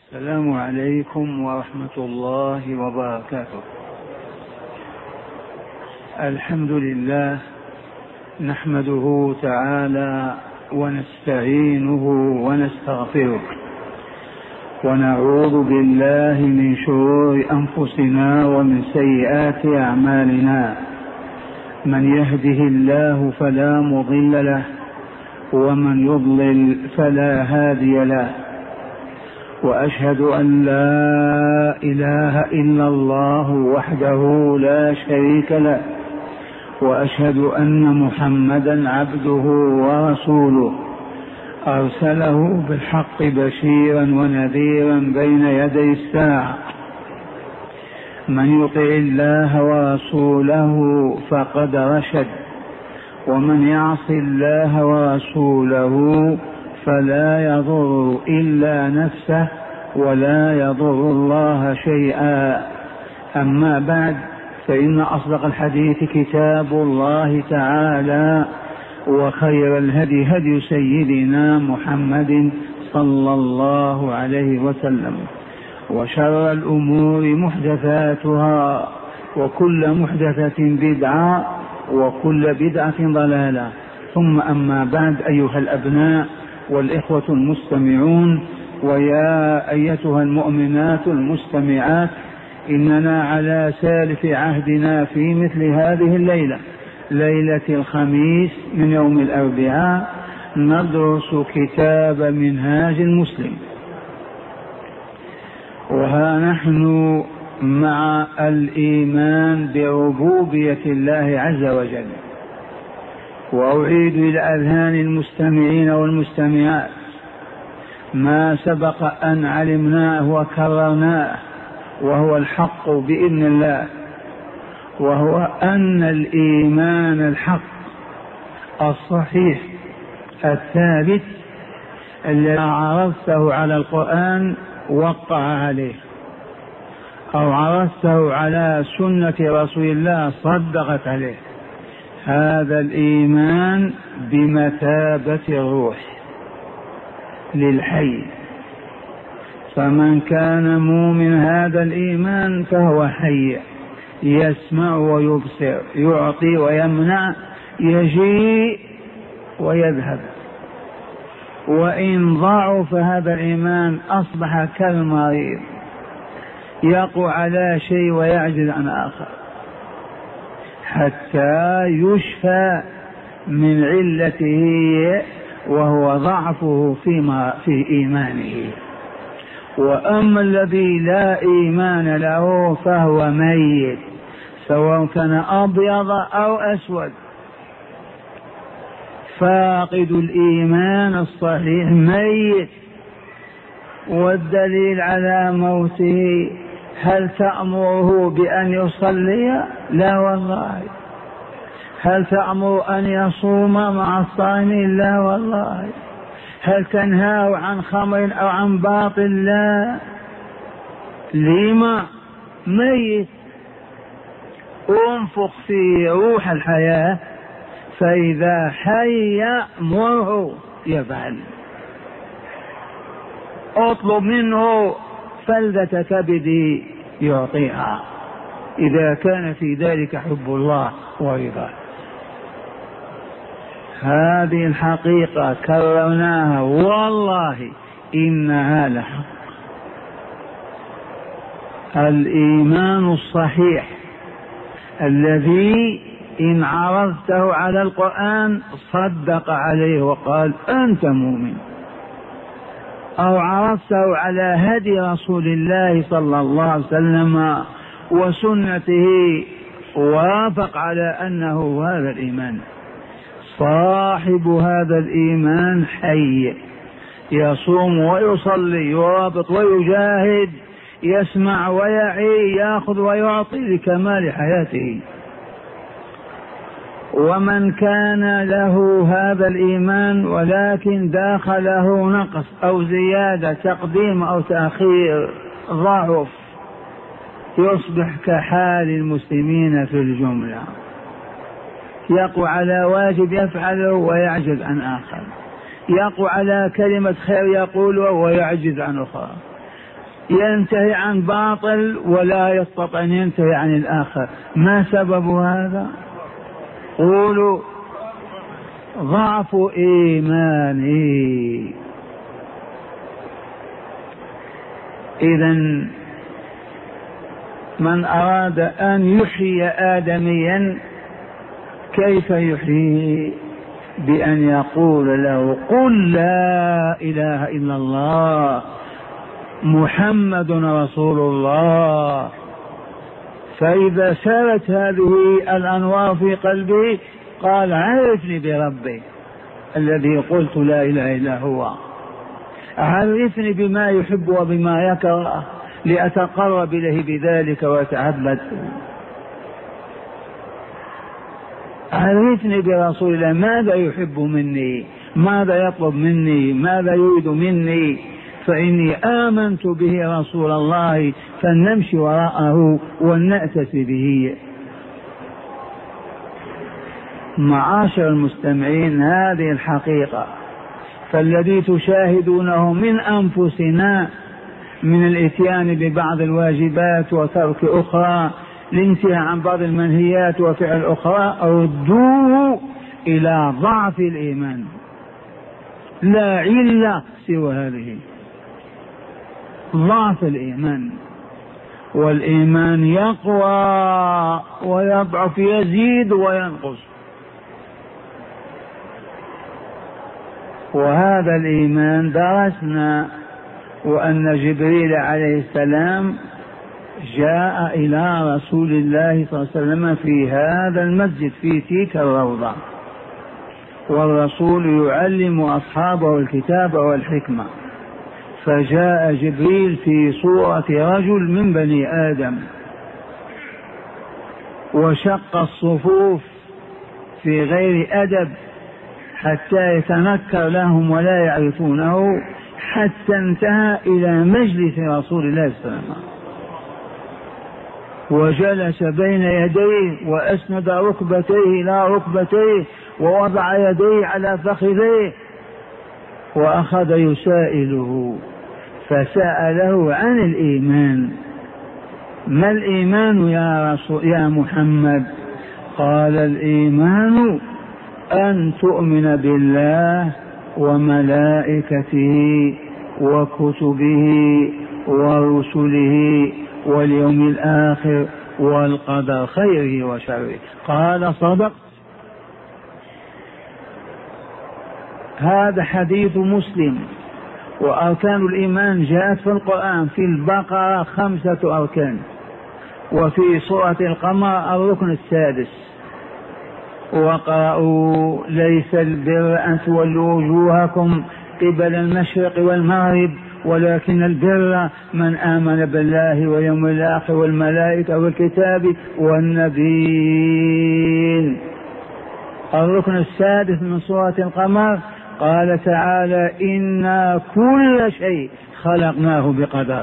السلام عليكم ورحمة الله وبركاته. الحمد لله نحمده تعالى ونستعينه ونستغفره ونعوذ بالله من شرور أنفسنا ومن سيئات أعمالنا. من يهده الله فلا مضل له ومن يضلل فلا هادي له، وأشهد أن لا إله إلا الله وحده لا شريك له، وأشهد أن محمدا عبده ورسوله أرسله بالحق بشيرا ونذيرا بين يدي الساعة. من يطع الله ورسوله فقد رشد، ومن يعص الله ورسوله فلا يضر إلا نفسه ولا يضر الله شيئا. أما بعد، فإن أصدق الحديث كتاب الله تعالى، وخير الهدي هدي سيدنا محمد صلى الله عليه وسلم، وشر الأمور محدثاتها، وكل محدثة بدعة، وكل بدعة ضلالة. ثم أما بعد، أيها الأبناء والإخوة المستمعون، ويا أيتها المؤمنات المستمعات، إننا على سالف عهدنا في مثل هذه الليلة، ليلة الخميس من يوم الأربعاء، ندرس كتاب منهاج المسلم. وها نحن مع الإيمان بربوبية الله عز وجل. وأعيد إلى أذهان المستمعين والمستمعات ما سبق أن علمناه وكررناه، وهو الحق بإذن الله، وهو أن الإيمان الحق الصحيح الثابت الذي عرفته على القرآن وقع عليه، أو عرفته على سنة رسول الله صدقت عليه، هذا الإيمان بمثابة الروح للحي. فمن كان مؤمن هذا الإيمان فهو حي، يسمع ويبصر، يعطي ويمنع، يجيء ويذهب. وإن ضعف هذا الإيمان أصبح كالمريض، يقوى على شيء ويعجز عن آخر، حتى يشفى من علته وهو ضعفه في إيمانه. وأما الذي لا إيمان له فهو ميت، سواء كان أبيض أو أسود. فاقد الإيمان الصحيح ميت. والدليل على موته، هل تأمره بأن يصلي؟ لا والله. هل تأمر أن يصوم مع الصائمين؟ لا والله. هل تنهاه عن خمر أو عن باطل؟ لا. لما؟ ميت. انفخ في روح الحياة، فإذا حي مره يفعل. اطلب منه فلذة كبده يعطيها، إذا كان في ذلك حب الله ورضاه. هذه الحقيقة كررناها، والله إنها لحق. الإيمان الصحيح الذي إن عرضته على القرآن صدق عليه وقال أنت مؤمن، أو عرضته على هدي رسول الله صلى الله عليه وسلم وسنته وافق على أنه هذا الإيمان. صاحب هذا الإيمان حي، يصوم ويصلي، يرابط ويجاهد، يسمع ويعي، يأخذ ويعطي لكمال حياته. ومن كان له هذا الإيمان ولكن داخله نقص أو زيادة، تقديم أو تأخير، ضعف، يصبح كحال المسلمين في الجملة، يقوى على واجب يفعله ويعجز عن آخر، يقوى على كلمة خير يقولها ويعجز عن أخرى. ينتهي عن باطل ولا يستطيع أن ينتهي عن الآخر. ما سبب هذا؟ قولوا ضعف إيمانه. إذن من أراد أن يحيي آدميا كيف يحييه؟ بأن يقول له قل لا إله إلا الله محمد رسول الله. فإذا سالت هذه الأنوار في قلبه قال عرفني بربي الذي قلت لا إله إلا هو، عرفني بما يحب وبما يكره لأتقرب إليه بذلك وأتعبد، عرفني برسول الله ماذا يحب مني، ماذا يطلب مني، ماذا يريد مني، فإني آمنت به رسول الله فلنمشي وراءه ولنأتسي به. معاشر المستمعين، هذه الحقيقة، فالذي تشاهدونه من أنفسنا من الإتيان ببعض الواجبات وترك أخرى، الانتهاء عن بعض المنهيات وفعل أخرى، ردوه إلى ضعف الإيمان، لا علة سوى هذه، ضعف الإيمان. والإيمان يقوى ويضعف، يزيد وينقص. وهذا الإيمان درسنا وأن جبريل عليه السلام جاء إلى رسول الله صلى الله عليه وسلم في هذا المسجد في تلك الروضة، والرسول يعلم أصحابه الكتاب والحكمة، فجاء جبريل في صورة رجل من بني آدم وشق الصفوف في غير أدب حتى يتنكر لهم ولا يعرفونه، حتى انتهى إلى مجلس رسول الله صلى الله عليه وسلم وجلس بين يديه وأسند ركبتيه إلى ركبتيه ووضع يديه على فخذيه وأخذ يسائله، فسأله عن الإيمان. ما الإيمان يا محمد؟ قال الإيمان أن تؤمن بالله وملائكته وكتبه ورسله واليوم الآخر والقدر خيره وشره. قال صدق. هذا حديث مسلم. وأركان الإيمان جاءت في القرآن في البقرة 5 أركان، وفي سورة القمر الركن السادس. وقرأوا ليس البر أن تولوا وجوهكم قبل المشرق والمغرب ولكن البر من آمن بالله واليوم الآخر والملائكة والكتاب والنبيين. الركن السادس من سورة القمر قال تعالى إنا كل شيء خلقناه بقدر.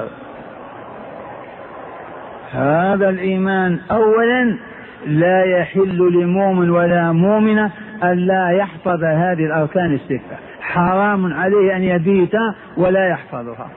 هذا الإيمان أولا لا يحل لمؤمن ولا مؤمنة أن لا يحفظ هذه الأركان 6، حرام عليه أن يبيت ولا يحفظها.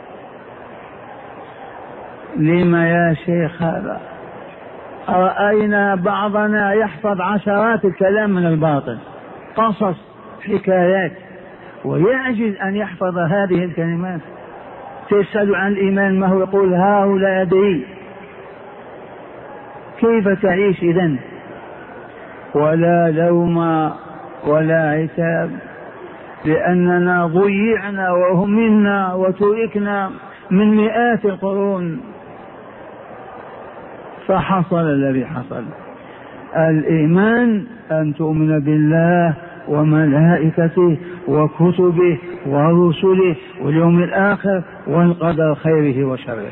لما يا شيخ هذا؟ رأينا بعضنا يحفظ عشرات الكلام من الباطل، قصص، حكايات، ويعجز أن يحفظ هذه الكلمات. تسأل عن الإيمان ما هو يقول ها هو لا يدري. كيف تعيش إذن؟ ولا لوم ولا عتاب، لأننا ضيعنا وهملنا وتركنا من مئات القرون، فحصل الذي حصل. الإيمان أن تؤمن بالله وملائكته وكتبه ورسله واليوم الآخر والقدر خيره وشره.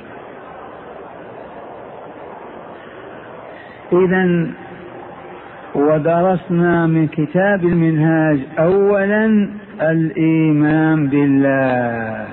إذن ودرسنا من كتاب المنهاج أولا الإيمان بالله،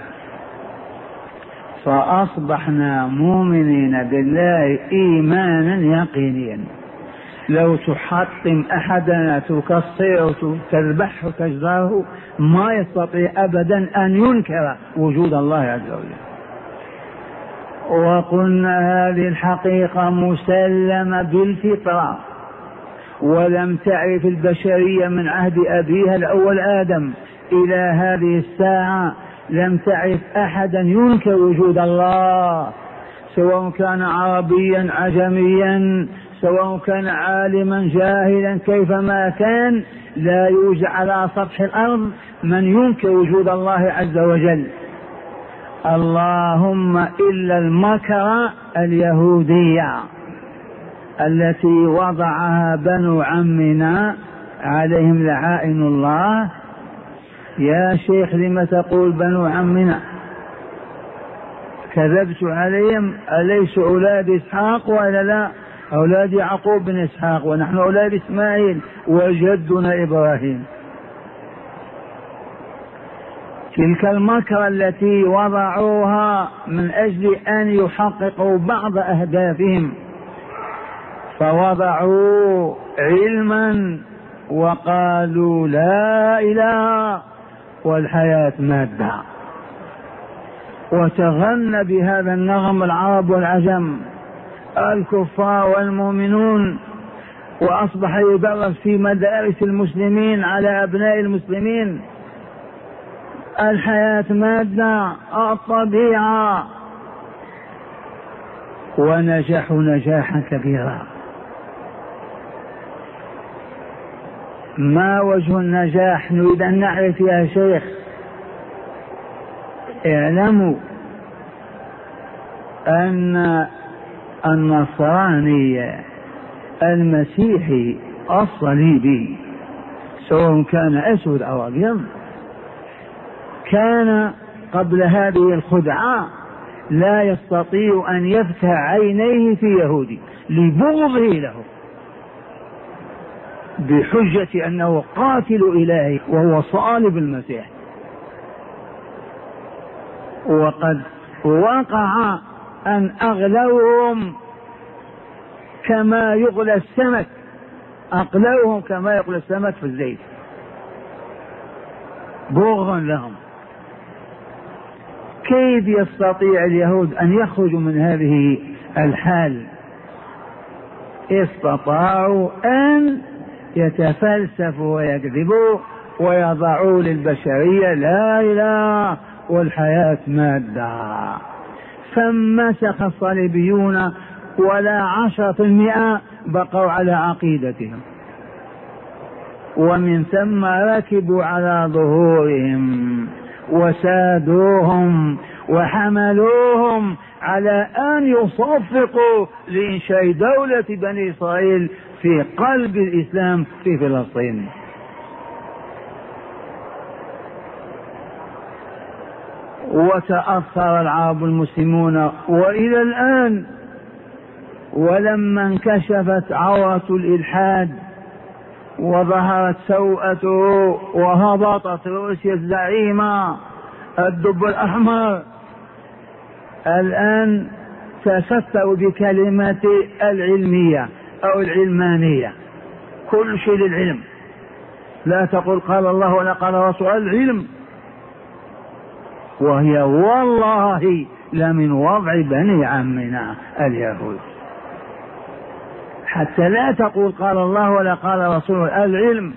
فأصبحنا مؤمنين بالله إيمانا يقينيا. لو تحطم أحدنا تكسره تذبحه تجزره ما يستطيع أبدا أن ينكر وجود الله عز وجل. وقلنا هذه الحقيقة مسلمة بالفطرة، ولم تعرف البشرية من عهد أبيها الأول آدم إلى هذه الساعة لم تعرف أحدا ينكر وجود الله، سواء كان عربيا عجميا، سواء كان عالما جاهلا، كيفما كان لا يوجد على سطح الأرض من ينكر وجود الله عز وجل، اللهم إلا المكر اليهودية التي وضعها بنو عمنا عليهم لعائن الله. يا شيخ لم تقول بنو عمنا؟ كذبت عليهم، أليس أولاد إسحاق ولا لا؟ أولاد يعقوب بن إسحاق، ونحن أولاد إسماعيل وجدنا إبراهيم. تلك المكر التي وضعوها من أجل أن يحققوا بعض أهدافهم، فوضعوا علما وقالوا لا إله والحياة مادة، وتغنى بهذا النغم العرب والعجم الكفار والمؤمنون، وأصبح يدرس في مدارس المسلمين على أبناء المسلمين الحياة مادة الطبيعة، ونجحوا نجاحا كبيرا. ما وجه النجاح؟ نريد أن نعرف يا شيخ. اعلموا أن النصراني المسيحي الصليبي سواء كان أسود أو أبيض كان قبل هذه الخدعة لا يستطيع أن يفتح عينيه في يهودي لبغضه له، بحجة أنه قاتل إلهي وهو صالب المسيح. وقد وقع أن أغلوهم كما يغلى السمك، أقلوهم كما يغلى السمك في الزيت بغضا لهم. كيف يستطيع اليهود أن يخرجوا من هذه الحال؟ استطاعوا أن يتفلسفوا ويكذبوا ويضعوا للبشرية لا إله والحياة مادة. فمسخ الصليبيون ولا 10% بقوا على عقيدتهم، ومن ثم ركبوا على ظهورهم وسادوهم وحملوهم على أن يصفقوا لإنشاء دولة بني إسرائيل في قلب الإسلام في فلسطين. وتأثر العرب المسلمون وإلى الآن، ولما انكشفت عورة الإلحاد وظهرت سوءته وهبطت روسيا الزعيمة الدب الأحمر، الآن تستر بكلمة العلمية أو العلمانية، كل شيء للعلم، لا تقول قال الله ولا قال رسول، العلم، وهي والله لمن وضع بني عمنا اليهود، حتى لا تقول قال الله ولا قال رسول، العلم.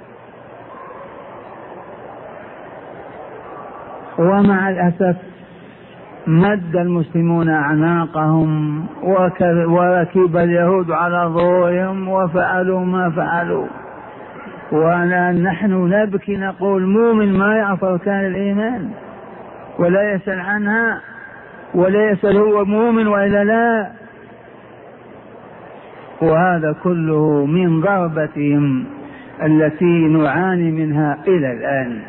ومع الأسف مد المسلمون أعناقهم وركب اليهود على ظهورهم وفعلوا ما فعلوا، ونحن نبكي نقول مؤمن ما يعرف أركان الإيمان ولا يسأل عنها ولا يسأل هو مؤمن وإلا لا، وهذا كله من ضربتهم التي نعاني منها إلى الآن.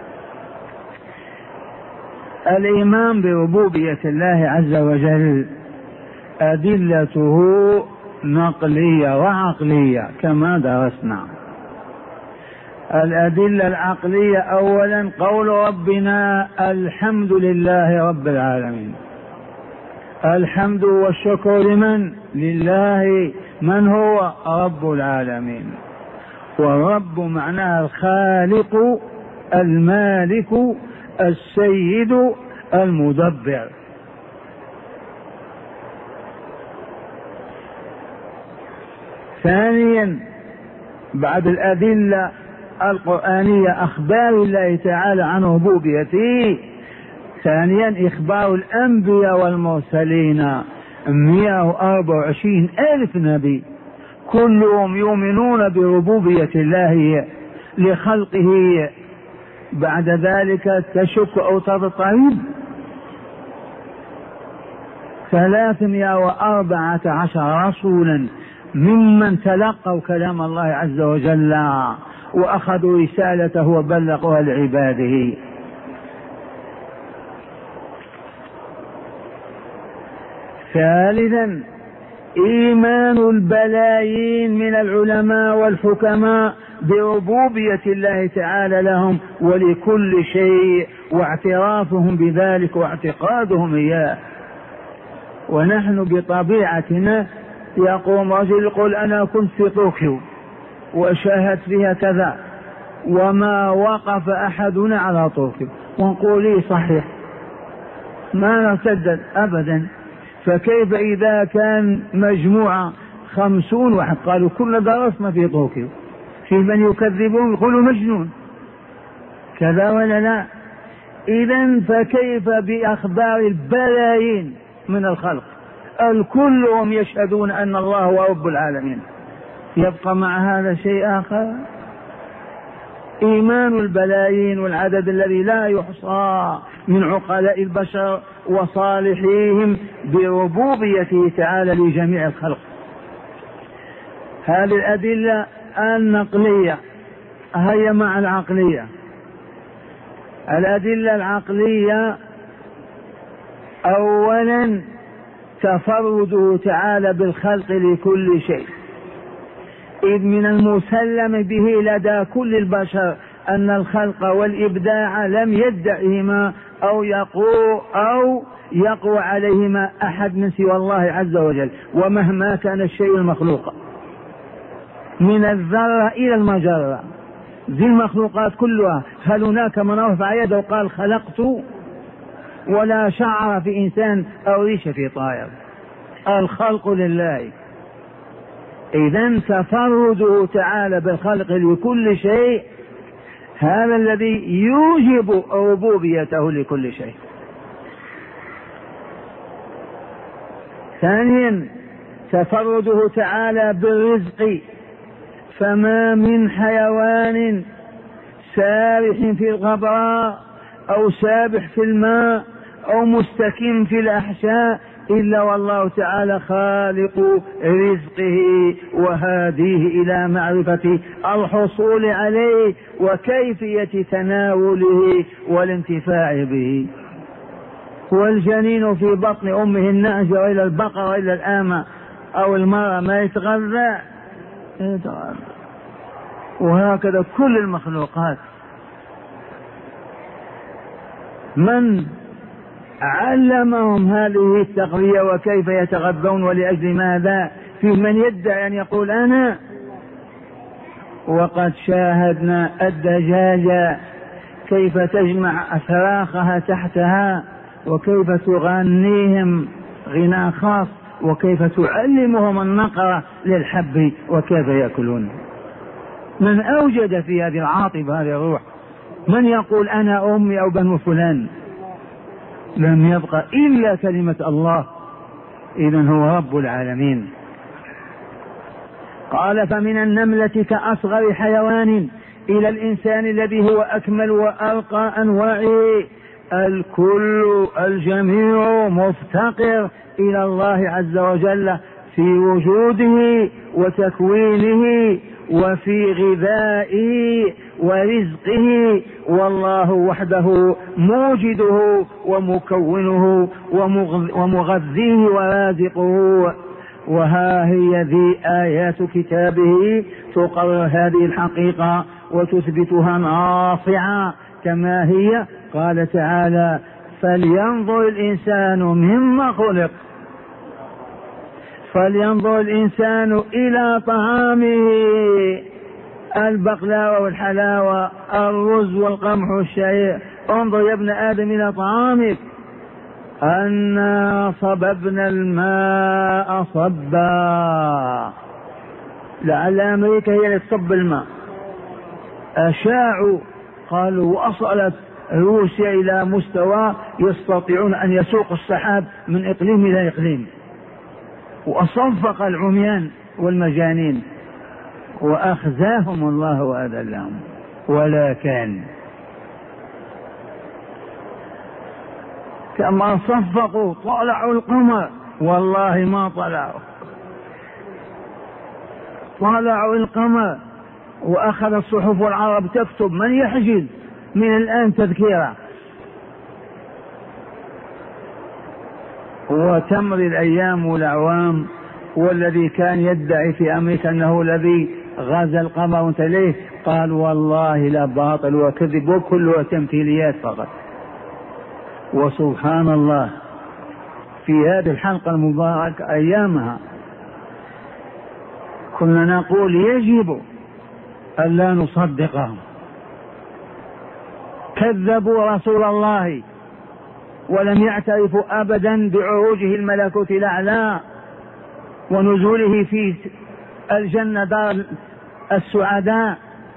الإيمان بربوبية الله عز وجل أدلته نقلية وعقلية كما درسنا. الأدلة العقلية أولا قول ربنا الحمد لله رب العالمين. الحمد والشكر لمن؟ لله. من هو؟ رب العالمين. والرب معناه الخالق المالك السيد المدبر. ثانيا بعد الأدلة القرآنية أخبار الله تعالى عن ربوبيته، ثانيا إخبار الأنبياء والمرسلين 124 ألف نبي كلهم يؤمنون بربوبية الله لخلقه. بعد ذلك تشك أو تضطرب؟ 314 رسولا ممن تلقوا كلام الله عز وجل وأخذوا رسالته وبلغوها لعباده. ثالثا إيمان البلايين من العلماء والحكماء بربوبية الله تعالى لهم ولكل شيء، واعترافهم بذلك واعتقادهم إياه. ونحن بطبيعتنا يقوم رجل يقول أنا كنت في طوكيو وشاهدت فيها كذا وما وقف أحدنا على طوكيو، ونقول لي صحيح ما نرتد أبدا. فكيف إذا كان مجموعة 50 واحد قالوا كلنا درسنا في طوكيو، في من يكذبون يقولوا مجنون، كذا ولا لا؟ إذن فكيف بأخبار البلايين من الخلق الكلهم يشهدون أن الله هو رب العالمين؟ يبقى مع هذا شيء آخر. إيمان البلايين والعدد الذي لا يحصى من عقلاء البشر وصالحيهم بربوبيته تعالى لجميع الخلق. هذه الأدلة النقلية هي مع العقلية. الأدلة العقلية أولا تفرده تعالى بالخلق لكل شيء، إذ من المسلم به لدى كل البشر أن الخلق والإبداع لم يدعهما أو يقوى عليهما أحد من سوى الله عز وجل، ومهما كان الشيء المخلوق من الذرة إلى المجرة ذي المخلوقات كلها، هل هناك من رفع يده وقال خلقت؟ ولا شعر في إنسان أو ريش في طائر، الخلق لله. إذن تفرده تعالى بالخلق لكل شيء هذا الذي يوجب ربوبيته لكل شيء. ثانيا تفرده تعالى بالرزق، فما من حيوان سابح في الغبراء أو سابح في الماء أو مستكن في الأحشاء إلا والله تعالى خالق رزقه وهاديه إلى معرفة الحصول عليه وكيفية تناوله والانتفاع به. والجنين في بطن أمه النعجة وإلى البقرة وإلى الآمة أو المرأة ما يتغذى، وهكذا كل المخلوقات. من علمهم هذه التغذية وكيف يتغذون ولأجل ماذا؟ في من يدعي أن يقول أنا. وقد شاهدنا الدجاجة كيف تجمع أفراخها تحتها وكيف تغنيهم غناء خاص وكيف تعلمهم النقرة للحب وكيف يأكلون. من أوجد في هذه العاطفة هذه الروح؟ من يقول أنا أمي أو بنو فلان؟ لم يبقى إلا كلمة الله. إذن هو رب العالمين. قال فمن النملة كأصغر حيوان إلى الإنسان الذي هو أكمل وأرقى أنواعه، الكل الجميع مفتقر إلى الله عز وجل في وجوده وتكوينه وفي غذائه ورزقه، والله وحده موجده ومكونه ومغذيه ورازقه. وها هي ذي آيات كتابه تقرر هذه الحقيقة وتثبتها ناصعة كما هي. قال تعالى فلينظر الإنسان مما خلق، فلينظر الإنسان إلى طعامه، البقلاوة والحلاوة الرز والقمح والشعير. انظر يا ابن آدم إلى طعامك. أنا صببنا الماء صبا، لعل أمريكا هي اللي تصب الماء. أشاعوا قالوا وصلت روسيا إلى مستوى يستطيعون أن يسوقوا السحاب من إقليم إلى إقليم، وأصفق العميان والمجانين وأخزاهم الله وأذلهم. ولكن كما صفقوا طلعوا القمر، والله ما طلعوا القمر، وأخذ الصحف والعرب تكتب من يحجز من الآن تذكيرا. وتمضي الأيام والأعوام، والذي كان يدعي في أمريكا أنه الذي غزا القمر وانتليه قال والله لا باطل وكذب وكله تمثيليات فقط. وسبحان الله في هذه الحلقة المباركة أيامها كنا نقول يجب أن لا نصدقهم، كذبوا رسول الله ولم يعترفوا أبدا بعروجه الملكوت الأعلى ونزوله في الجنة دار السعداء،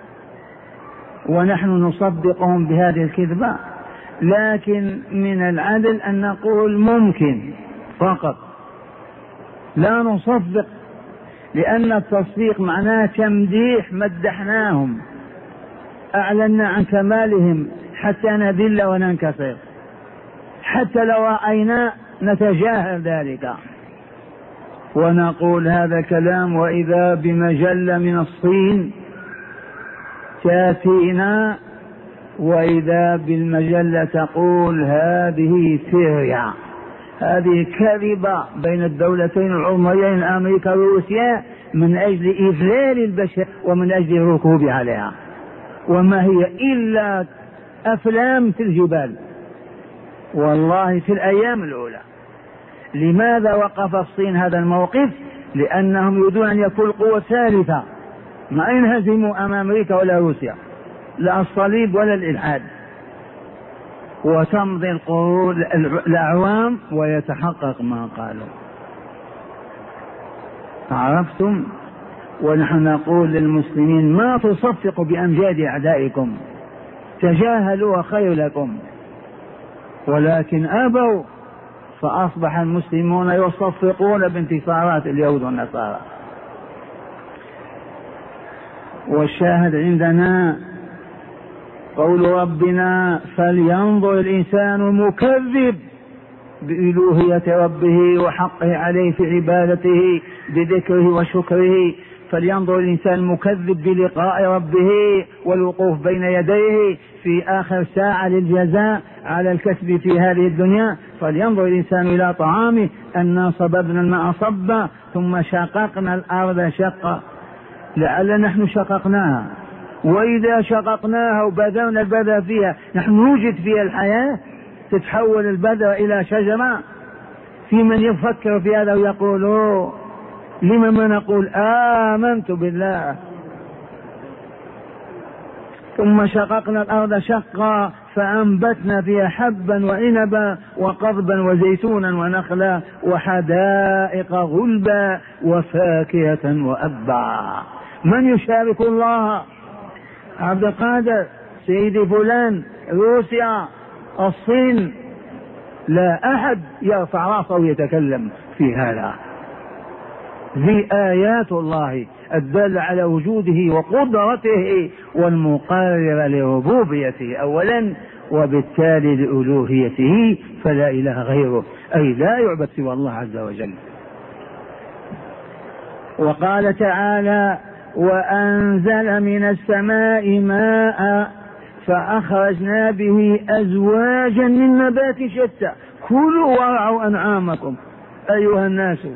ونحن نصدقهم بهذه الكذبة. لكن من العدل أن نقول ممكن فقط، لا نصدق، لأن التصديق معناه تمديح، مدحناهم، أعلنا عن كمالهم حتى نذل وننكسر، حتى لو رأينا نتجاهل ذلك ونقول هذا كلام. وإذا بمجلة من الصين تأتينا، وإذا بالمجلة تقول هذه سيريا، هذه كذبة بين الدولتين العظميين أمريكا وروسيا من أجل إذلال البشر ومن أجل الركوب عليها، وما هي إلا أفلام في الجبال والله في الأيام الأولى. لماذا وقف الصين هذا الموقف؟ لأنهم يريدون أن يكون قوة ثالثة، ما ينهزموا أمام أمريكا ولا روسيا، لا الصليب ولا الإلحاد. وتمضي القرون الأعوام ويتحقق ما قالوا. عرفتم؟ ونحن نقول للمسلمين ما تصفقوا بأمجاد أعدائكم، تجاهلوا خير لكم، ولكن أبوا، فأصبح المسلمون يصفقون بانتصارات اليهود والنصارى. والشاهد عندنا قول ربنا فلينظر الإنسان المكذب بألوهية ربه وحقه عليه في عبادته بذكره وشكره. فلينظر الإنسان المكذب بلقاء ربه والوقوف بين يديه في آخر ساعة للجزاء على الكسب في هذه الدنيا. فلينظر الإنسان إلى طعامه أنا صببنا الماء صبا ثم شققنا الأرض شقا. لعل نحن شققناها، وإذا شققناها وبذرنا البذر فيها نحن نوجد فيها الحياة، تتحول البذر إلى شجرة. في من يفكر في هذا ويقول لما ما نقول آمنت بالله. ثم شققنا الأرض شقا فأنبتنا فيها حبا وعنبا وقضبا وزيتونا ونخلا وحدائق غلبا وفاكهة وأبا. من يشارك الله؟ عبد القادر، سيدي فلان، روسيا، الصين، لا أحد يرفع راسه ويتكلم في هذا. ذي آيات الله الدالة على وجوده وقدرته والمقررة لربوبيته أولا، وبالتالي لألوهيته، فلا إله غيره، أي لا يعبد سوى الله عز وجل. وقال تعالى وأنزل من السماء ماء فأخرجنا به أزواجا من نبات شتى كلوا وارعوا أنعامكم أيها الناس.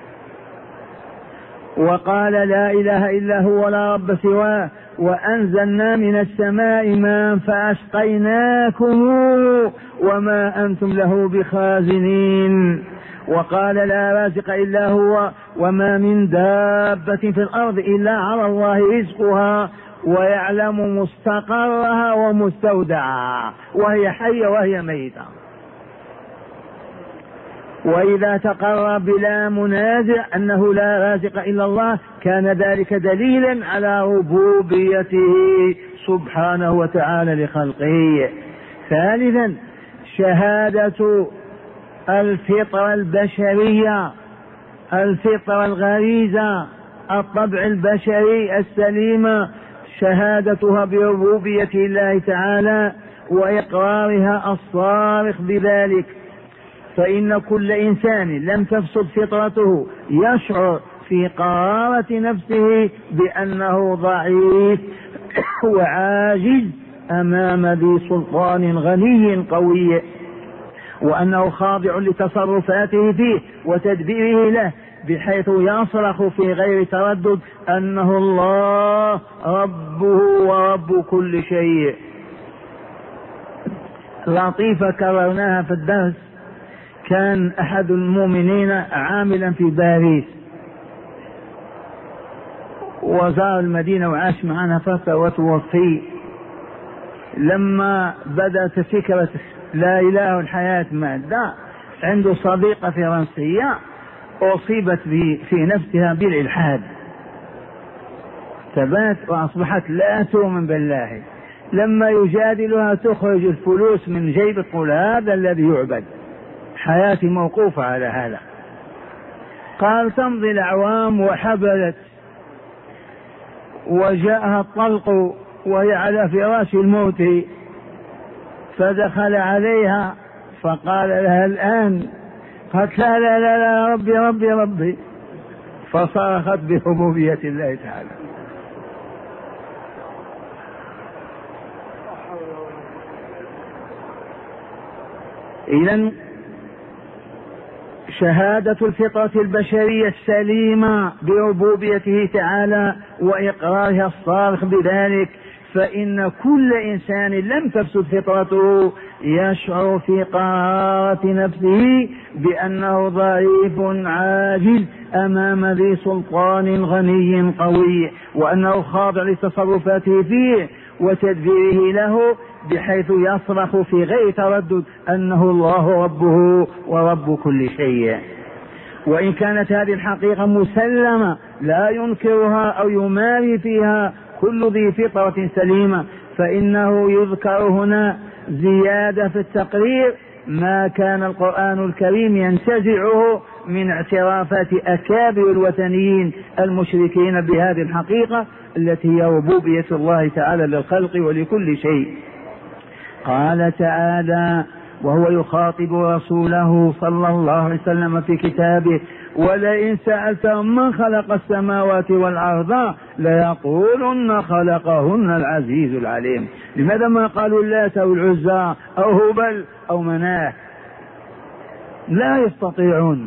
وقال لا إله إلا هو لا رب سواه وأنزلنا من السماء ماء فأسقيناكم وما أنتم له بخازنين. وقال لا رازق إلا هو وما من دابة في الأرض إلا على الله رزقها ويعلم مستقرها ومستودعها وهي حية وهي ميتة. وإذا تقرر بلا منازع أنه لا رازق إلا الله كان ذلك دليلا على ربوبيته سبحانه وتعالى لخلقه. ثالثا شهادة الفطرة البشرية، الفطرة الغريزة، الطبع البشري السليمة، شهادتها بربوبية الله تعالى وإقرارها الصارخ بذلك. فإن كل إنسان لم تفسد فطرته يشعر في قرارة نفسه بأنه ضعيف وعاجز أمام ذي سلطان غني قوي، وأنه خاضع لتصرفاته فيه وتدبيره له، بحيث يصرخ في غير تردد أنه الله ربه ورب كل شيء. لطيفة كررناها في الدرس. كان أحد المؤمنين عاملا في باريس وزار المدينة وعاش معنا فترة وتوفي. لما بدأت فكرة لا إله الحياة مادة، عنده صديقة فرنسية أصيبت في نفسها بالإلحاد، ثبات وأصبحت لا تؤمن بالله. لما يجادلها تخرج الفلوس من جيب، تقول هذا الذي يعبد، حياتي موقوفة على هذا. قال تمضي الأعوام وحبلت وجاءها الطلق وهي على فراش الموت، فدخل عليها فقال لها الآن، قالت لا لا لا لا ربي ربي ربي، فصرخت بربوبية الله تعالى. إذن شهادة الفطرة البشرية السليمة بربوبيته تعالى وإقرارها الصارخ بذلك. فإن كل إنسان لم تفسد فطرته يشعر في قرارة نفسه بأنه ضعيف عاجز أمام ذي سلطان غني قوي، وأنه خاضع لتصرفاته فيه وتدبيره له، بحيث يصرخ في غير تردد أنه الله ربه ورب كل شيء. وإن كانت هذه الحقيقة مسلمة لا ينكرها أو يماري فيها كل ذي فطرة سليمة، فإنه يذكر هنا زيادة في التقرير ما كان القرآن الكريم ينتزعه من اعترافات أكابر الوثنيين المشركين بهذه الحقيقة التي هي ربوبية الله تعالى للخلق ولكل شيء. قال تعالى وهو يخاطب رسوله صلى الله عليه وسلم في كتابه: ولئن سألتهم من خلق السماوات والأرض ليقولن خلقهن العزيز العليم. لماذا ما قالوا اللات أو العزى أو هبل أو مناه؟ لا يستطيعون.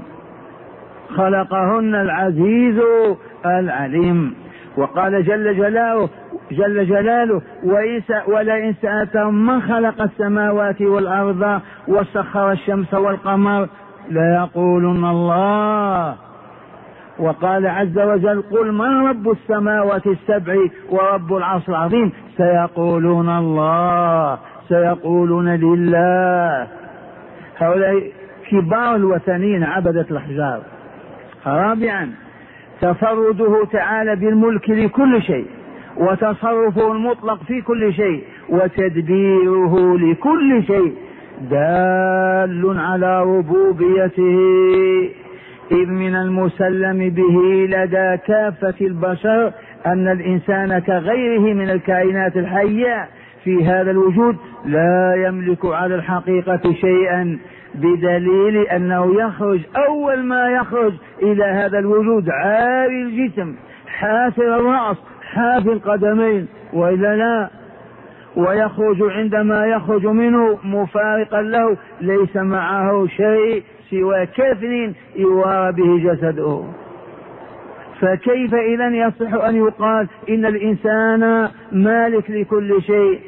خلقهن العزيز العليم. وقال جل جلاله ولئن سألتهم من خلق السماوات والأرض وسخر الشمس والقمر ليقولن الله. وقال عز وجل: قل من رب السماوات السبع ورب العرش العظيم سيقولون الله سيقولون لله. هؤلاء كبار الوثنيين عبدة الأحجار. رابعا تفرده تعالى بالملك لكل شيء وتصرفه المطلق في كل شيء وتدبيره لكل شيء دال على ربوبيته، إذ من المسلم به لدى كافة البشر أن الإنسان كغيره من الكائنات الحية في هذا الوجود لا يملك على الحقيقة شيئا، بدليل أنه يخرج أول ما يخرج إلى هذا الوجود عاري الجسم حافر الرأس حافي القدمين، وإلا لا، ويخرج عندما يخرج منه مفارقا له ليس معه شيء سوى كفن يوارى به جسده. فكيف إذن يصح أن يقال إن الإنسان مالك لكل شيء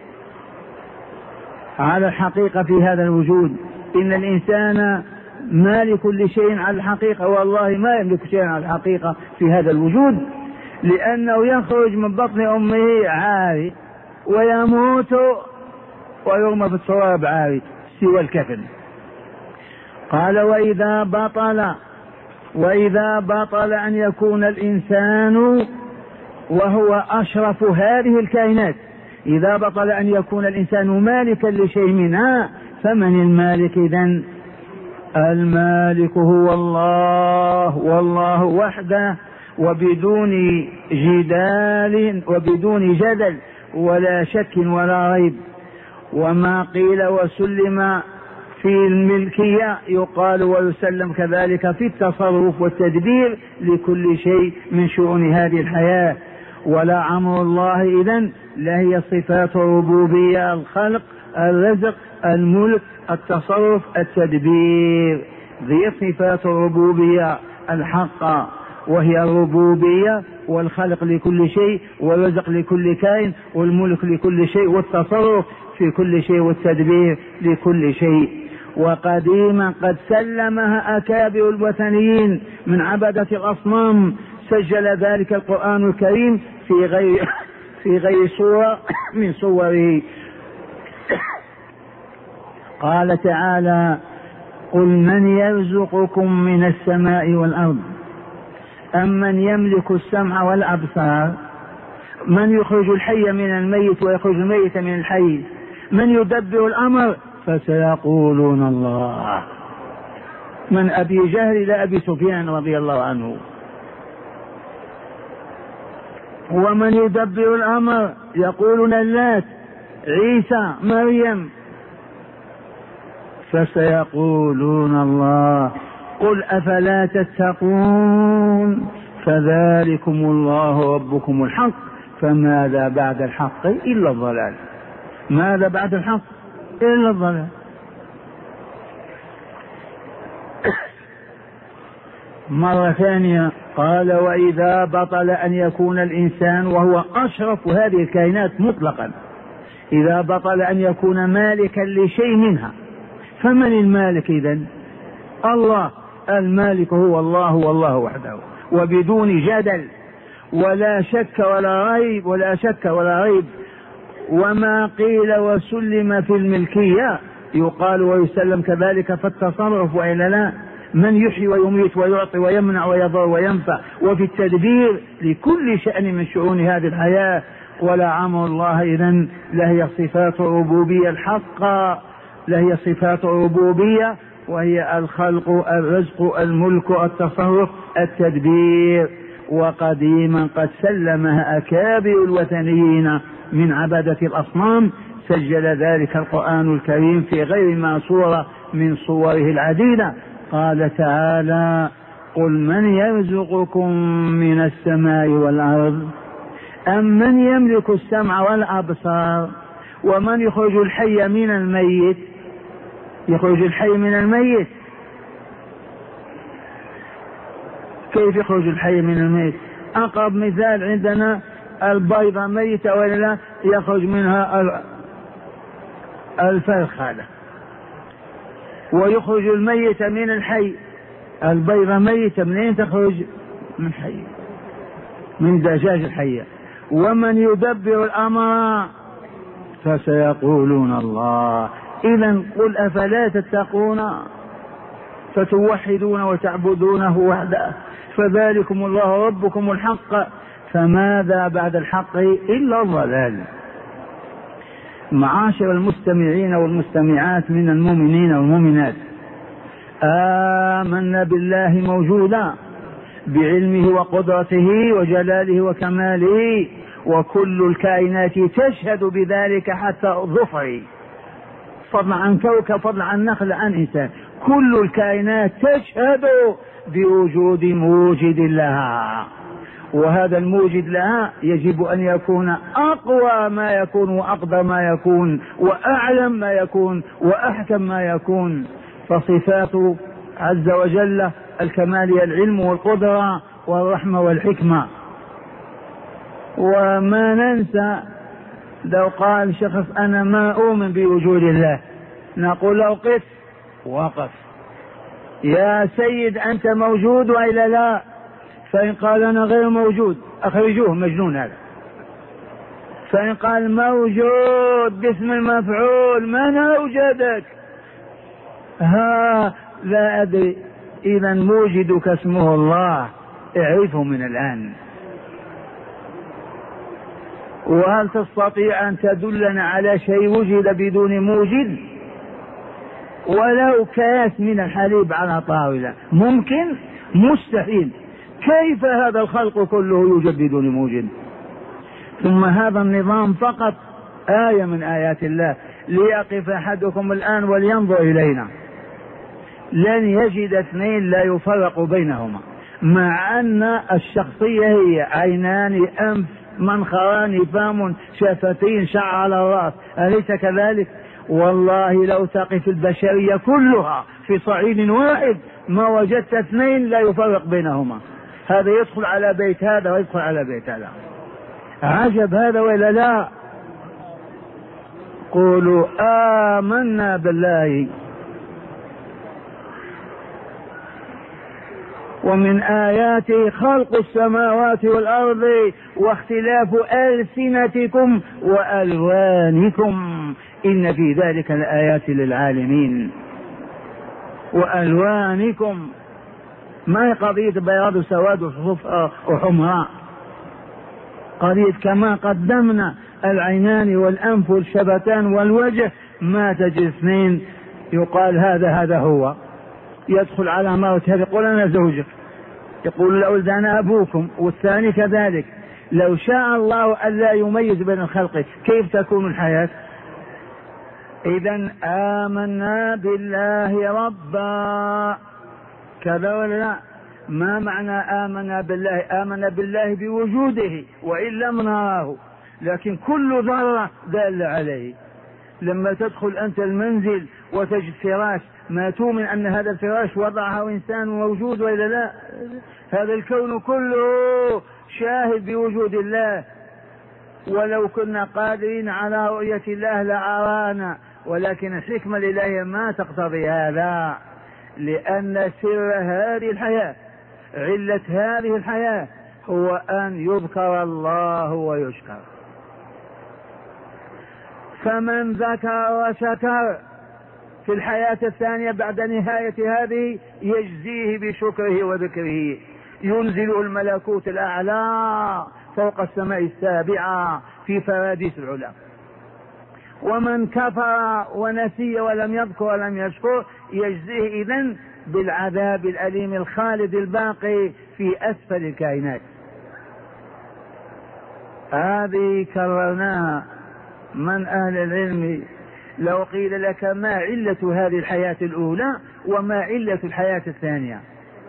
على الحقيقة في هذا الوجود؟ إن الإنسان مالك لشيء على الحقيقة، والله ما يملك شيئا على الحقيقة في هذا الوجود، لأنه يخرج من بطن أمه عاري ويموت ويرمى في التراب عاري سوى الكفن. قال وإذا بطل أن يكون الإنسان وهو أشرف هذه الكائنات، إذا بطل أن يكون الإنسان مالكا لشيء منها، فمن المالك إذن؟ المالك هو الله، والله وحده، وبدون جدال وبدون جدل ولا شك ولا ريب. وما قيل وسلم في الملكية يقال ويسلم كذلك في التصرف والتدبير لكل شيء من شؤون هذه الحياة. ولا أمر الله إذن لا هي صفات الربوبية، الخلق، الرزق، الملك، التصرف، التدبير، ذي صفات الربوبية الحق، وهي الربوبية والخلق لكل شيء، والرزق لكل كائن، والملك لكل شيء، والتصرف في كل شيء، والتدبير لكل شيء. وقديما قد سلمها أكابر الوثنيين من عبدة الأصنام، سجل ذلك القرآن الكريم في غير صورة من صوره. قال تعالى: قل من يرزقكم من السماء والأرض أمن يملك السمع والأبصار، من يخرج الحي من الميت ويخرج الميت من الحي، من يدبر الأمر، فسيقولون الله. من أبي جهل إلى أبي سفيان رضي الله عنه. ومن يدبر الأمر يقولون اللات، عيسى، مريم، فسيقولون الله. قل أفلا تتقون، فذلكم الله ربكم الحق، فماذا بعد الحق إلا الضلال. ماذا بعد الحق إلا الضلال. مرة ثانية قال: وإذا بطل أن يكون الإنسان وهو أشرف هذه الكائنات مطلقا، إذا بطل أن يكون مالكا لشيء منها، فمن المالك إذن؟ الله. المالك هو الله والله وحده، وبدون جدل ولا شك ولا ريب، ولا شك ولا ريب. وما قيل وسلم في الملكية يقال ويسلم كذلك في التصرف، وإلا لا، من يحيي ويميت ويعطي ويمنع ويضر وينفع، وفي التدبير لكل شأن من شؤون هذه الحياة. ولا أمر الله إذن لهي صفات الربوبية الحقة، لهي صفات الربوبية، وهي الخلق، الرزق، الملك، التصرف، التدبير. وقديما قد سلمها أكابر الوثنيين من عبدة الأصنام، سجل ذلك القرآن الكريم في غير ما صورة من صوره العديدة. قال تعالى: قل من يرزقكم من السماء والأرض أم من يملك السمع والأبصار ومن يخرج الحي من الميت. يخرج الحي من الميت، كيف يخرج الحي من الميت؟ أقرب مثال عندنا البيضة ميتة ولا لا، يخرج منها الفرخ هذا، ويخرج الميت من الحي. البيضة ميتة منين تخرج؟ من حي، من دجاج الحية. ومن يدبر الأمر، فسيقولون الله. إذن قل أفلا تتقون فتوحدون وتعبدونه وحده، فذلكم الله ربكم الحق، فماذا بعد الحق إلا الضلال. معاشر المستمعين والمستمعات من المؤمنين والمؤمنات، آمنا بالله موجودا بعلمه وقدرته وجلاله وكماله، وكل الكائنات تشهد بذلك حتى الظفر، فضلا عن كوكب، فضلا عن نخل، عن إنسان. كل الكائنات تشهد بوجود موجد لها، وهذا الموجد لها يجب أن يكون أقوى ما يكون، وأقدر ما يكون، وأعلم ما يكون، وأحكم ما يكون. فصفاته عز وجل الكمال هي العلم والقدرة والرحمة والحكمة. وما ننسى لو قال شخص أنا ما أؤمن بوجود الله، نقول له قف، وقف يا سيد، أنت موجود وإلا لا؟ فإن قال أنا غير موجود أخرجوه، مجنون هذا. فإن قال موجود باسم المفعول، من أوجدك؟ ها لا أدري. إذا موجدك اسمه الله، اعرفه من الآن. وهل تستطيع أن تدلنا على شيء وجد بدون موجد؟ ولو كاس من الحليب على طاولة، ممكن؟ مستحيل. كيف هذا الخلق كله يوجد بدون موجد؟ ثم هذا النظام فقط آية من آيات الله. ليقف أحدكم الآن ولينظر إلينا، لن يجد اثنين لا يفرق بينهما، مع أن الشخصية هي عينان، أنف، منخران، فم، شفتين، شعر على الرأس، أليس كذلك؟ والله لو تقف البشرية كلها في صعيد واحد ما وجدت اثنين لا يفرق بينهما، هذا يدخل على بيت هذا ويدخل على بيت هذا. عجب هذا ولا لا؟ قولوا آمنا بالله. ومن آياته خلق السماوات والأرض واختلاف ألسنتكم وألوانكم إن في ذلك لآيات للعالمين. وألوانكم ما هي قضية بياض وسواد وصفر وحمراء، قضية كما قدمنا العينان والأنف والشفتان والوجه، ما تجد اثنين يقال هذا هو. يدخل على موت هذا يقول أنا زوجك، يقول له ده أنا أبوكم، والثاني كذلك. لو شاء الله ألا يميز بين الخلق كيف تكون الحياة؟ إذن آمنا بالله ربا، كذا ولا لا؟ ما معنى آمنا بالله؟ آمنا بالله بوجوده وإن لم نراه، لكن كل ذرة دال عليه. لما تدخل أنت المنزل وتجد فراش، ما تؤمن أن هذا الفراش وضعه إنسان موجود وإلا لا؟ هذا الكون كله شاهد بوجود الله. ولو كنا قادرين على رؤية الله لأرانا، ولكن الحكمة الإلهية ما تقتضي هذا، لأن سر هذه الحياة، علة هذه الحياة، هو أن يذكر الله ويشكر. فمن ذكر وشكر في الحياة الثانية بعد نهاية هذه يجزيه بشكره وذكره، ينزل الملكوت الأعلى فوق السماء السابعة في فراديس العلا. ومن كفر ونسي ولم يذكر ولم يشكر يجزيه إذن بالعذاب الأليم الخالد الباقي في أسفل الكائنات. هذه كررناها. من أهل العلم لو قيل لك ما علة هذه الحياة الأولى وما علة الحياة الثانية،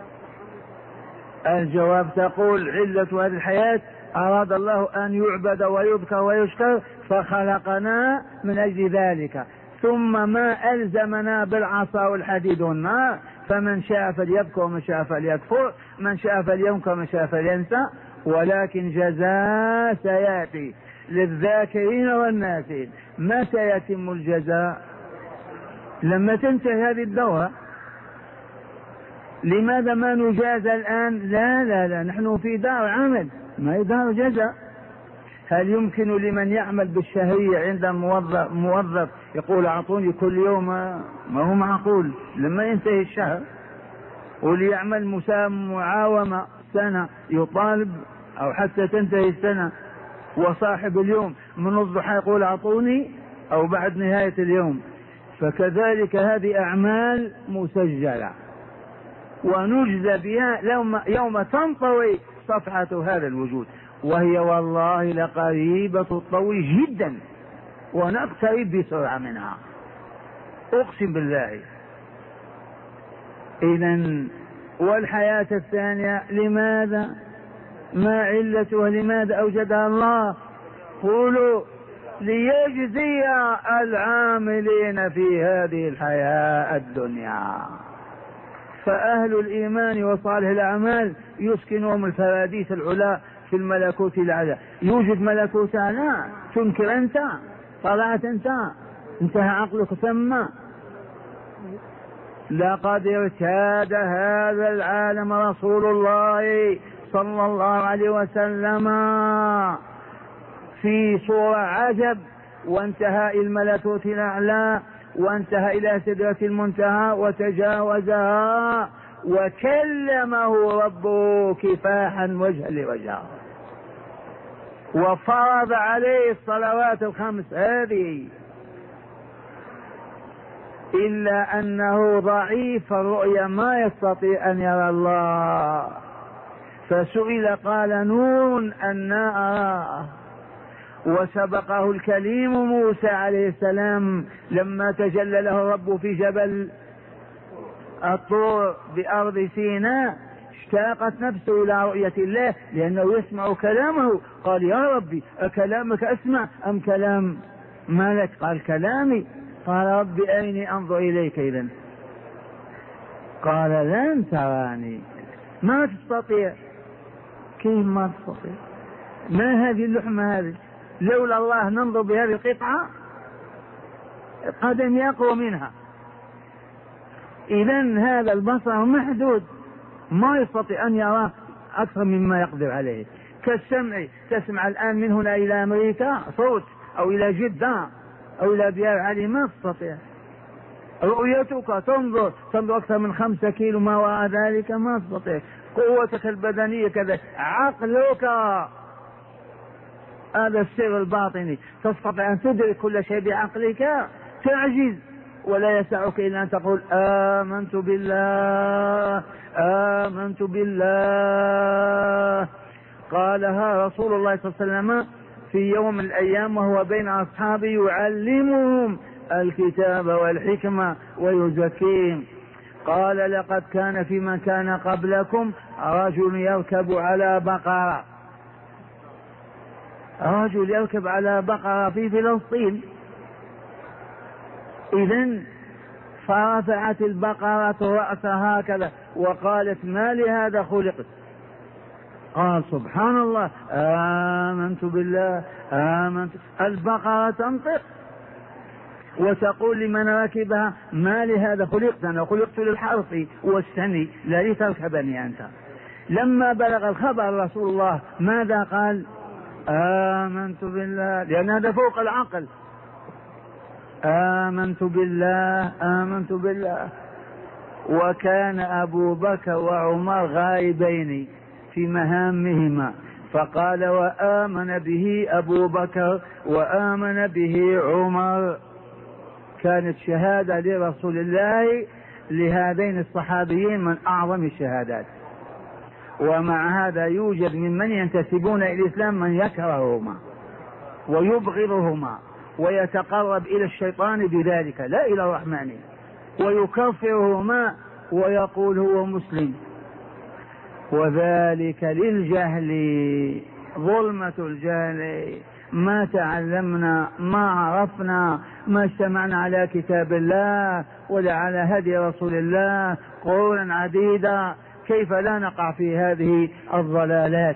الجواب تقول علة هذه الحياة أراد الله أن يعبد ويذكر ويشكر فخلقنا من أجل ذلك، ثم ما ألزمنا بالعصا والحديد والنار، فمن شاء فليذكر ومن شاء فليكفر، من شاء فلينكر ومن شاء فلينسى، ولكن جزاء سيأتي للذاكرين والناسين. متى يتم الجزاء؟ لما تنتهي هذه الدورة. لماذا ما نجازى الآن؟ لا نحن في دار عمل، ما هي دار جزاء. هل يمكن لمن يعمل بالشهرية عند موظف يقول أعطوني كل يوم؟ ما هو معقول لما ينتهي الشهر. وليعمل معاومة سنة يطالب أو حتى تنتهي السنة، وصاحب اليوم من الضحى يقول أعطوني أو بعد نهاية اليوم. فكذلك هذه أعمال مسجلة ونجزى بها يوم تنطوي صفحة هذا الوجود، وهي والله لقريبة الطوي جدا ونقترب بسرعة منها، أقسم بالله. إذن والحياة الثانية لماذا؟ ما علتها؟ لماذا أوجدها الله؟ قولوا ليجزي العاملين في هذه الحياة الدنيا. فأهل الإيمان وصالح الأعمال يسكنهم الفراديس العلا في الملكوت الأعلى. يوجد ملكوت أعلى تنكر أنت؟ طلعت أنت؟ انتهى عقلك ثم؟ لقد ارتاد هذا العالم رسول الله صلى الله عليه وسلم في صورة عجب، وانتهى الملكوت الأعلى وانتهى إلى سدرة المنتهى وتجاوزها وكلمه ربه كفاحا وجها لوجه وفرض عليه الصلوات الخمس هذه، إلا أنه ضعيف الرؤيا ما يستطيع أن يرى الله، فسئل قال نور أنا أراه. وسبقه الكليم موسى عليه السلام لما تجلى له الرب في جبل الطور بأرض سيناء، اشتاقت نفسه إلى رؤية الله لأنه يسمع كلامه. قال يا ربي أكلامك أسمع أم كلام مالك؟ قال كلامي. قال رب أرني أنظر إليك إذن. قال لن تراني، ما تستطيع. كيف ما تستطيع؟ ما هذه اللحمة هذه؟ لولا الله ننظر بهذه القطعة قدم يقوى منها. إذن هذا البصر محدود، ما يستطيع أن يرى أكثر مما يقدر عليه. كالسمع، تسمع الآن من هنا إلى أمريكا صوت، أو إلى جدة أو إلى ديار علي، ما تستطيع. رؤيتك تنظر أكثر من 5 كيلو ما وراء ذلك ما تستطيع. قوتك البدنية كذا، عقلك هذا السر الباطني، تستطيع أن تدرك كل شيء بعقلك؟ تعجز، ولا يسعك إلا أن تقول آمنت بالله آمنت بالله. قالها رسول الله صلى الله عليه وسلم في يوم من الأيام وهو بين أصحابه يعلمهم الكتاب والحكمة ويزكيهم. قال لقد كان في من كان قبلكم رجل يركب على بقرة، رجل يركب على بقرة في فلسطين. إذن فرفعت البقرة رأسها هكذا وقالت ما لهذا خلقت؟ قال سبحان الله آمنت بالله آمنت. البقرة تنطق وتقول لمن ركبها ما لهذا خلقت؟ أنا خلقت للحرث والسني لا لتركبني أنت. لما بلغ الخبر رسول الله ماذا قال؟ آمنت بالله، لأن هذا فوق العقل. آمنت بالله آمنت بالله. وكان أبو بكر وعمر غائبين في مهامهما، فقال وآمن به أبو بكر وآمن به عمر. كانت شهادة لرسول الله لهذين الصحابيين من أعظم الشهادات. ومع هذا يوجد ممن ينتسبون إلى الإسلام من يكرههما ويبغضهما ويتقرب إلى الشيطان بذلك لا إلى الرحمن، ويكفرهما ويقول هو مسلم. وذلك للجهل، ظلمة الجهل، ما تعلمنا ما عرفنا ما اجتمعنا على كتاب الله ولا على هدي رسول الله قرونا عديدة، كيف لا نقع في هذه الضلالات؟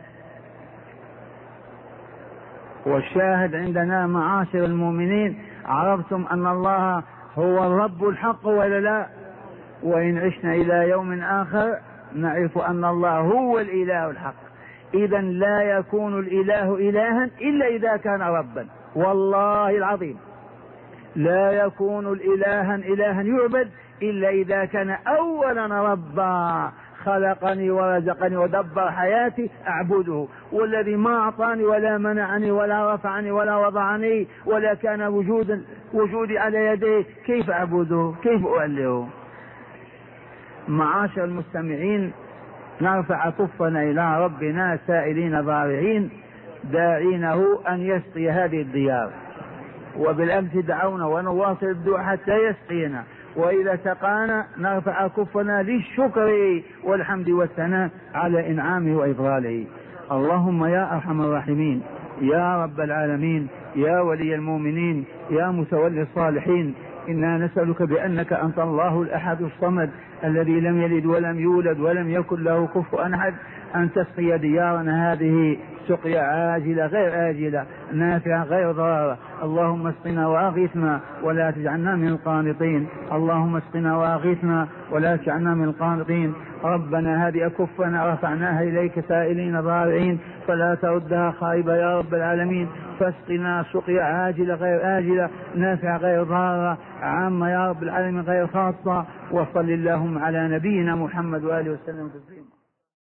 والشاهد عندنا معاشر المؤمنين، عرفتم أن الله هو الرب الحق ولا لا؟ وإن عشنا إلى يوم آخر نعرف أن الله هو الإله الحق. إذا لا يكون الإله إلها إلا إذا كان ربا، والله العظيم لا يكون الإله إلها يعبد إلا إذا كان أولا ربا، خلقني ورزقني ودبر حياتي أعبده، والذي ما أعطاني ولا منعني ولا رفعني ولا وضعني ولا كان وجودي على يديه، كيف أعبده؟ كيف أؤله؟ معاشر المستمعين، نرفع كفنا إلى ربنا سائلين ضارعين داعينه أن يسقي هذه الديار. وبالأمس دعونا ونواصل الدعاء حتى يسقينا، وإذا سقانا نرفع كفنا للشكر والحمد والثناء على إنعامه وإفضاله. اللهم يا أرحم الراحمين، يا رب العالمين، يا ولي المؤمنين، يا متولي الصالحين، إنا نسألك بأنك أنت الله الأحد الصمد الذي لم يلد ولم يولد ولم يكن له كفوا أحد أن تسقي ديارنا هذه سقيا عاجلة غير آجلة نافعة غير ضارة. اللهم اسقنا وأغثنا ولا تجعلنا من القانطين. اللهم اسقنا وأغثنا ولا تجعلنا من القانطين. ربنا هذه أكفنا رفعناها إليك سائلين ضارعين فلا تردها خائبة يا رب العالمين. فاسقنا سقيا عاجلة غير آجلة نافعة غير ضارة عامة يا رب العالمين غير خاصة. وصل اللهم على نبينا محمد وآله وسلم تسليما.